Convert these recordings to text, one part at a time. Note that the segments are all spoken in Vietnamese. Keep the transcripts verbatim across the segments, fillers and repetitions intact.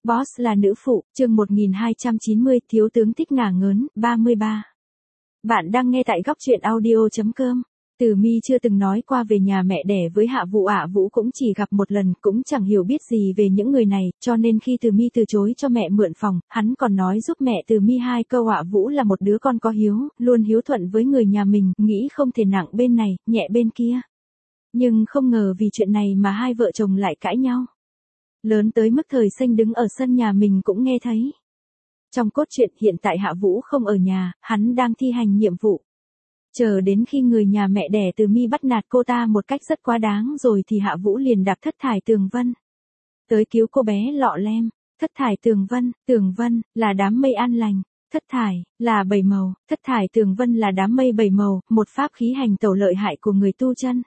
Boss là nữ phụ, chương một nghìn hai trăm chín mươi, thiếu tướng thích ngả ngớn, ba mươi ba. Bạn đang nghe tại góc truyện audio chấm com. Từ My chưa từng nói qua về nhà mẹ đẻ với Hạ Vũ, Hạ Vũ cũng chỉ gặp một lần, cũng chẳng hiểu biết gì về những người này, cho nên khi Từ My từ chối cho mẹ mượn phòng, hắn còn nói giúp mẹ Từ My hai câu. Hạ Vũ là một đứa con có hiếu, luôn hiếu thuận với người nhà mình, nghĩ không thể nặng bên này, nhẹ bên kia. Nhưng không ngờ vì chuyện này mà hai vợ chồng lại cãi nhau. Lớn tới mức Thời Xanh đứng ở sân nhà mình cũng nghe thấy. Trong cốt truyện hiện tại Hạ Vũ không ở nhà, hắn đang thi hành nhiệm vụ. Chờ đến khi người nhà mẹ đẻ Từ My bắt nạt cô ta một cách rất quá đáng rồi thì Hạ Vũ liền đạp Thất Thải Tường Vân tới cứu cô bé Lọ Lem. Thất Thải Tường Vân, Tường Vân là đám mây an lành, thất thải là bảy màu, Thất Thải Tường Vân là đám mây bảy màu, một pháp khí hành tẩu lợi hại của người tu chân.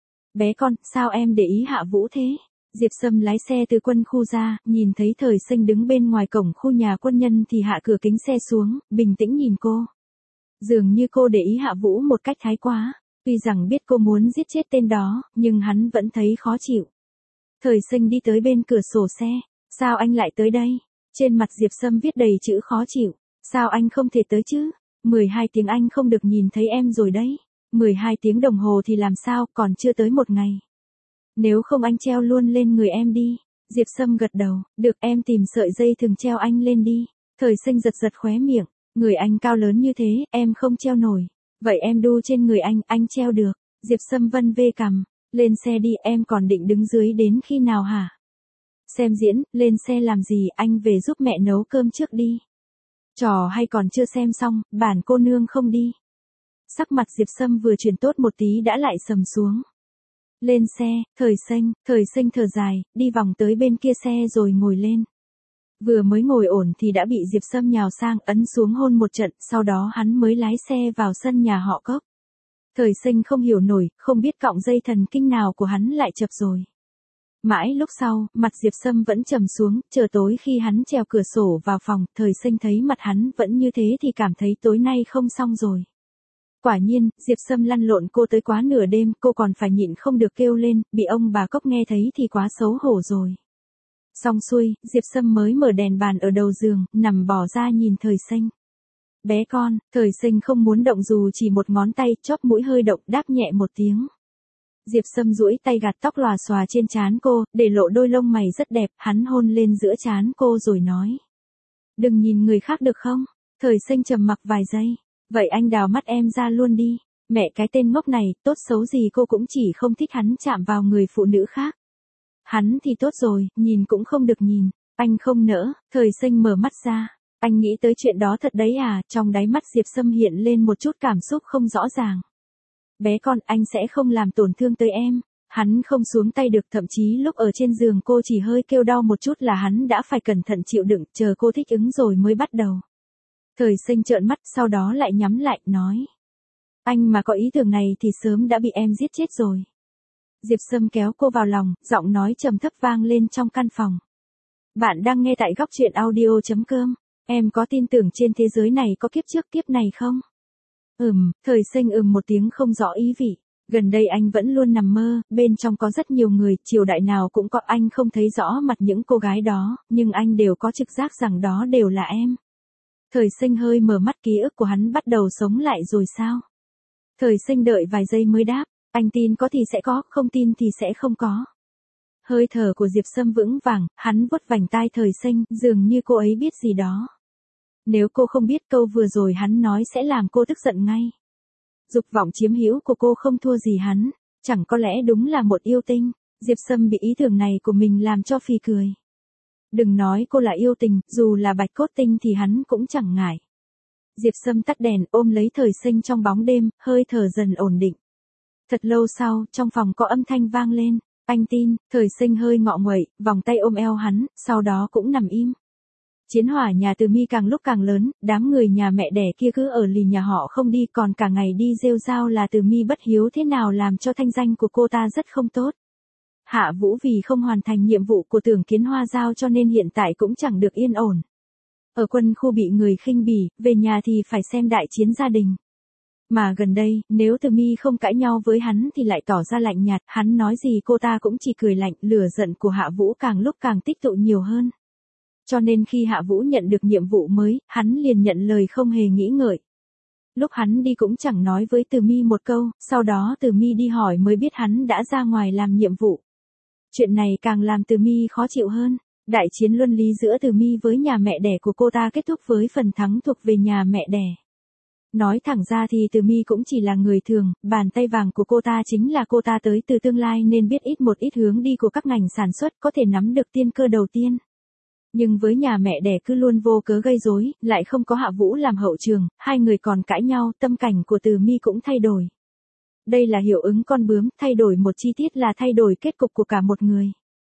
Bé con, sao em để ý Hạ Vũ thế? Diệp Sâm lái xe từ quân khu ra, nhìn thấy Thời Xanh đứng bên ngoài cổng khu nhà quân nhân thì hạ cửa kính xe xuống, bình tĩnh nhìn cô. Dường như cô để ý Hạ Vũ một cách thái quá, tuy rằng biết cô muốn giết chết tên đó, nhưng hắn vẫn thấy khó chịu. Thời Xanh đi tới bên cửa sổ xe, sao anh lại tới đây? Trên mặt Diệp Sâm viết đầy chữ khó chịu, sao anh không thể tới chứ? mười hai tiếng anh không được nhìn thấy em rồi đấy. mười hai tiếng đồng hồ thì làm sao, còn chưa tới một ngày. Nếu không anh treo luôn lên người em đi. Diệp Sâm gật đầu, được, em tìm sợi dây thừng treo anh lên đi. Thời Xanh giật giật khóe miệng, người anh cao lớn như thế, em không treo nổi. Vậy em đu trên người anh, anh treo được. Diệp Sâm vân vê cằm, lên xe đi, em còn định đứng dưới đến khi nào hả? Xem diễn, lên xe làm gì, anh về giúp mẹ nấu cơm trước đi. Trò hay còn chưa xem xong, bản cô nương không đi. Sắc mặt Diệp Sâm vừa chuyển tốt một tí đã lại sầm xuống. Lên xe, Thời Xanh, Thời Xanh thở dài, đi vòng tới bên kia xe rồi ngồi lên. Vừa mới ngồi ổn thì đã bị Diệp Sâm nhào sang, ấn xuống hôn một trận, sau đó hắn mới lái xe vào sân nhà họ Cốc. Thời Xanh không hiểu nổi, không biết cọng dây thần kinh nào của hắn lại chập rồi. Mãi lúc sau, mặt Diệp Sâm vẫn trầm xuống, chờ tối khi hắn trèo cửa sổ vào phòng, Thời Xanh thấy mặt hắn vẫn như thế thì cảm thấy tối nay không xong rồi. Quả nhiên, Diệp Sâm lăn lộn cô tới quá nửa đêm, cô còn phải nhịn không được kêu lên, bị ông bà Cốc nghe thấy thì quá xấu hổ rồi. Xong xuôi, Diệp Sâm mới mở đèn bàn ở đầu giường, nằm bò ra nhìn Thời Xanh. Bé con, Thời Xanh không muốn động dù chỉ một ngón tay, chóp mũi hơi động, đáp nhẹ một tiếng. Diệp Sâm duỗi tay gạt tóc lòa xòa trên trán cô, để lộ đôi lông mày rất đẹp, hắn hôn lên giữa trán cô rồi nói. Đừng nhìn người khác được không? Thời Xanh trầm mặc vài giây. Vậy anh đào mắt em ra luôn đi. Mẹ cái tên ngốc này, tốt xấu gì cô cũng chỉ không thích hắn chạm vào người phụ nữ khác. Hắn thì tốt rồi, nhìn cũng không được nhìn. Anh không nỡ. Thời Xanh mở mắt ra. Anh nghĩ tới chuyện đó thật đấy à? Trong đáy mắt Diệp Sâm hiện lên một chút cảm xúc không rõ ràng. Bé con, anh sẽ không làm tổn thương tới em. Hắn không xuống tay được, thậm chí lúc ở trên giường cô chỉ hơi kêu đau một chút là hắn đã phải cẩn thận chịu đựng, chờ cô thích ứng rồi mới bắt đầu. Thời Xanh trợn mắt, sau đó lại nhắm lại, nói. Anh mà có ý tưởng này thì sớm đã bị em giết chết rồi. Diệp Sâm kéo cô vào lòng, giọng nói trầm thấp vang lên trong căn phòng. Bạn đang nghe tại góc truyện audio chấm com. Em có tin tưởng trên thế giới này có kiếp trước kiếp này không? Ừm, Thời Xanh ừm một tiếng không rõ ý vị. Gần đây anh vẫn luôn nằm mơ, bên trong có rất nhiều người, triều đại nào cũng có, anh không thấy rõ mặt những cô gái đó, nhưng anh đều có trực giác rằng đó đều là em. Thời Xanh hơi mở mắt, ký ức của hắn bắt đầu sống lại rồi sao? Thời Xanh đợi vài giây mới đáp, anh tin có thì sẽ có, không tin thì sẽ không có. Hơi thở của Diệp Sâm vững vàng, hắn vuốt vành tai Thời Xanh, dường như cô ấy biết gì đó. Nếu cô không biết câu vừa rồi hắn nói sẽ làm cô tức giận ngay. Dục vọng chiếm hữu của cô không thua gì hắn, chẳng có lẽ đúng là một yêu tinh. Diệp Sâm bị ý tưởng này của mình làm cho phì cười. Đừng nói cô là yêu tình, dù là bạch cốt tinh thì hắn cũng chẳng ngại. Diệp Sâm tắt đèn, ôm lấy Thời Xanh trong bóng đêm, hơi thở dần ổn định. Thật lâu sau, trong phòng có âm thanh vang lên. Anh tin. Thời Xanh hơi ngọ nguậy, vòng tay ôm eo hắn, sau đó cũng nằm im. Chiến hỏa nhà Từ My càng lúc càng lớn, đám người nhà mẹ đẻ kia cứ ở lì nhà họ không đi, còn cả ngày đi rêu rao là Từ My bất hiếu thế nào làm cho thanh danh của cô ta rất không tốt. Hạ Vũ vì không hoàn thành nhiệm vụ của Tưởng Kiến Hoa giao cho nên hiện tại cũng chẳng được yên ổn. Ở quân khu bị người khinh bỉ, về nhà thì phải xem đại chiến gia đình. Mà gần đây, nếu Từ My không cãi nhau với hắn thì lại tỏ ra lạnh nhạt, hắn nói gì cô ta cũng chỉ cười lạnh, lửa giận của Hạ Vũ càng lúc càng tích tụ nhiều hơn. Cho nên khi Hạ Vũ nhận được nhiệm vụ mới, hắn liền nhận lời không hề nghĩ ngợi. Lúc hắn đi cũng chẳng nói với Từ Mi một câu, sau đó Từ Mi đi hỏi mới biết hắn đã ra ngoài làm nhiệm vụ. Chuyện này càng làm Từ Mi khó chịu hơn. Đại chiến luân lý giữa Từ Mi với nhà mẹ đẻ của cô ta kết thúc với phần thắng thuộc về nhà mẹ đẻ. Nói thẳng ra thì Từ Mi cũng chỉ là người thường, bàn tay vàng của cô ta chính là cô ta tới từ tương lai nên biết ít một ít hướng đi của các ngành sản xuất, có thể nắm được tiên cơ đầu tiên. Nhưng với nhà mẹ đẻ cứ luôn vô cớ gây rối, lại không có Hạ Vũ làm hậu trường, hai người còn cãi nhau, tâm cảnh của Từ Mi cũng thay đổi. Đây là hiệu ứng con bướm, thay đổi một chi tiết là thay đổi kết cục của cả một người.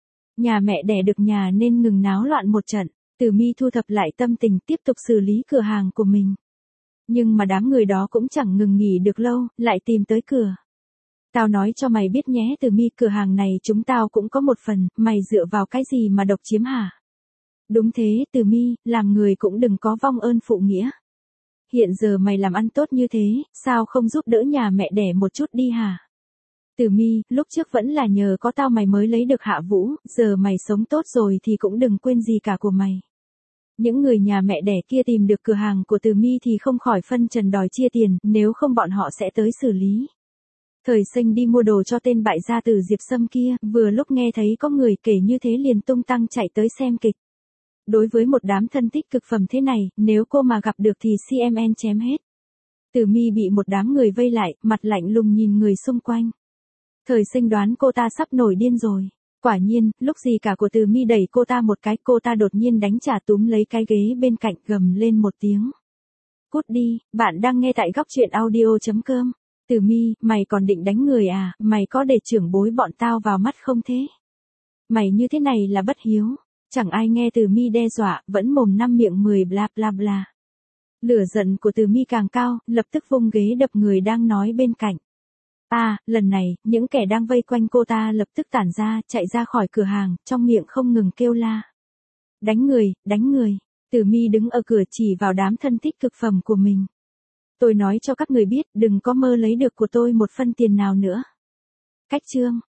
Nhà mẹ đẻ được nhà nên ngừng náo loạn một trận, Từ Mi thu thập lại tâm tình tiếp tục xử lý cửa hàng của mình. Nhưng mà đám người đó cũng chẳng ngừng nghỉ được lâu, lại tìm tới cửa. Tao nói cho mày biết nhé Từ Mi, cửa hàng này chúng tao cũng có một phần, mày dựa vào cái gì mà độc chiếm hả? Đúng thế Từ Mi, làm người cũng đừng có vong ơn phụ nghĩa. Hiện giờ mày làm ăn tốt như thế, sao không giúp đỡ nhà mẹ đẻ một chút đi hả? Từ Mi, lúc trước vẫn là nhờ có tao mày mới lấy được Hạ Vũ, giờ mày sống tốt rồi thì cũng đừng quên gì cả của mày. Những người nhà mẹ đẻ kia tìm được cửa hàng của Từ Mi thì không khỏi phân trần đòi chia tiền, nếu không bọn họ sẽ tới xử lý. Thời Sinh đi mua đồ cho tên bại gia tử Diệp Sâm kia, vừa lúc nghe thấy có người kể như thế liền tung tăng chạy tới xem kịch. Đối với một đám thân thích cực phẩm thế này, nếu cô mà gặp được thì xê em en chém hết. Từ Mi bị một đám người vây lại, mặt lạnh lùng nhìn người xung quanh. Thời Sinh đoán cô ta sắp nổi điên rồi. Quả nhiên, lúc gì cả của Từ Mi đẩy cô ta một cái, cô ta đột nhiên đánh trả túm lấy cái ghế bên cạnh, gầm lên một tiếng. Cút đi, bạn đang nghe tại góc truyện audio chấm com. Từ Mi, mày còn định đánh người à, mày có để trưởng bối bọn tao vào mắt không thế? Mày như thế này là bất hiếu. Chẳng ai nghe Từ Mi đe dọa, vẫn mồm năm miệng mười bla bla bla. Lửa giận của Từ Mi càng cao, lập tức vung ghế đập người đang nói bên cạnh. À, lần này, những kẻ đang vây quanh cô ta lập tức tản ra, chạy ra khỏi cửa hàng, trong miệng không ngừng kêu la. Đánh người, đánh người. Từ Mi đứng ở cửa chỉ vào đám thân thích cực phẩm của mình. Tôi nói cho các người biết, đừng có mơ lấy được của tôi một phân tiền nào nữa. Cách chương.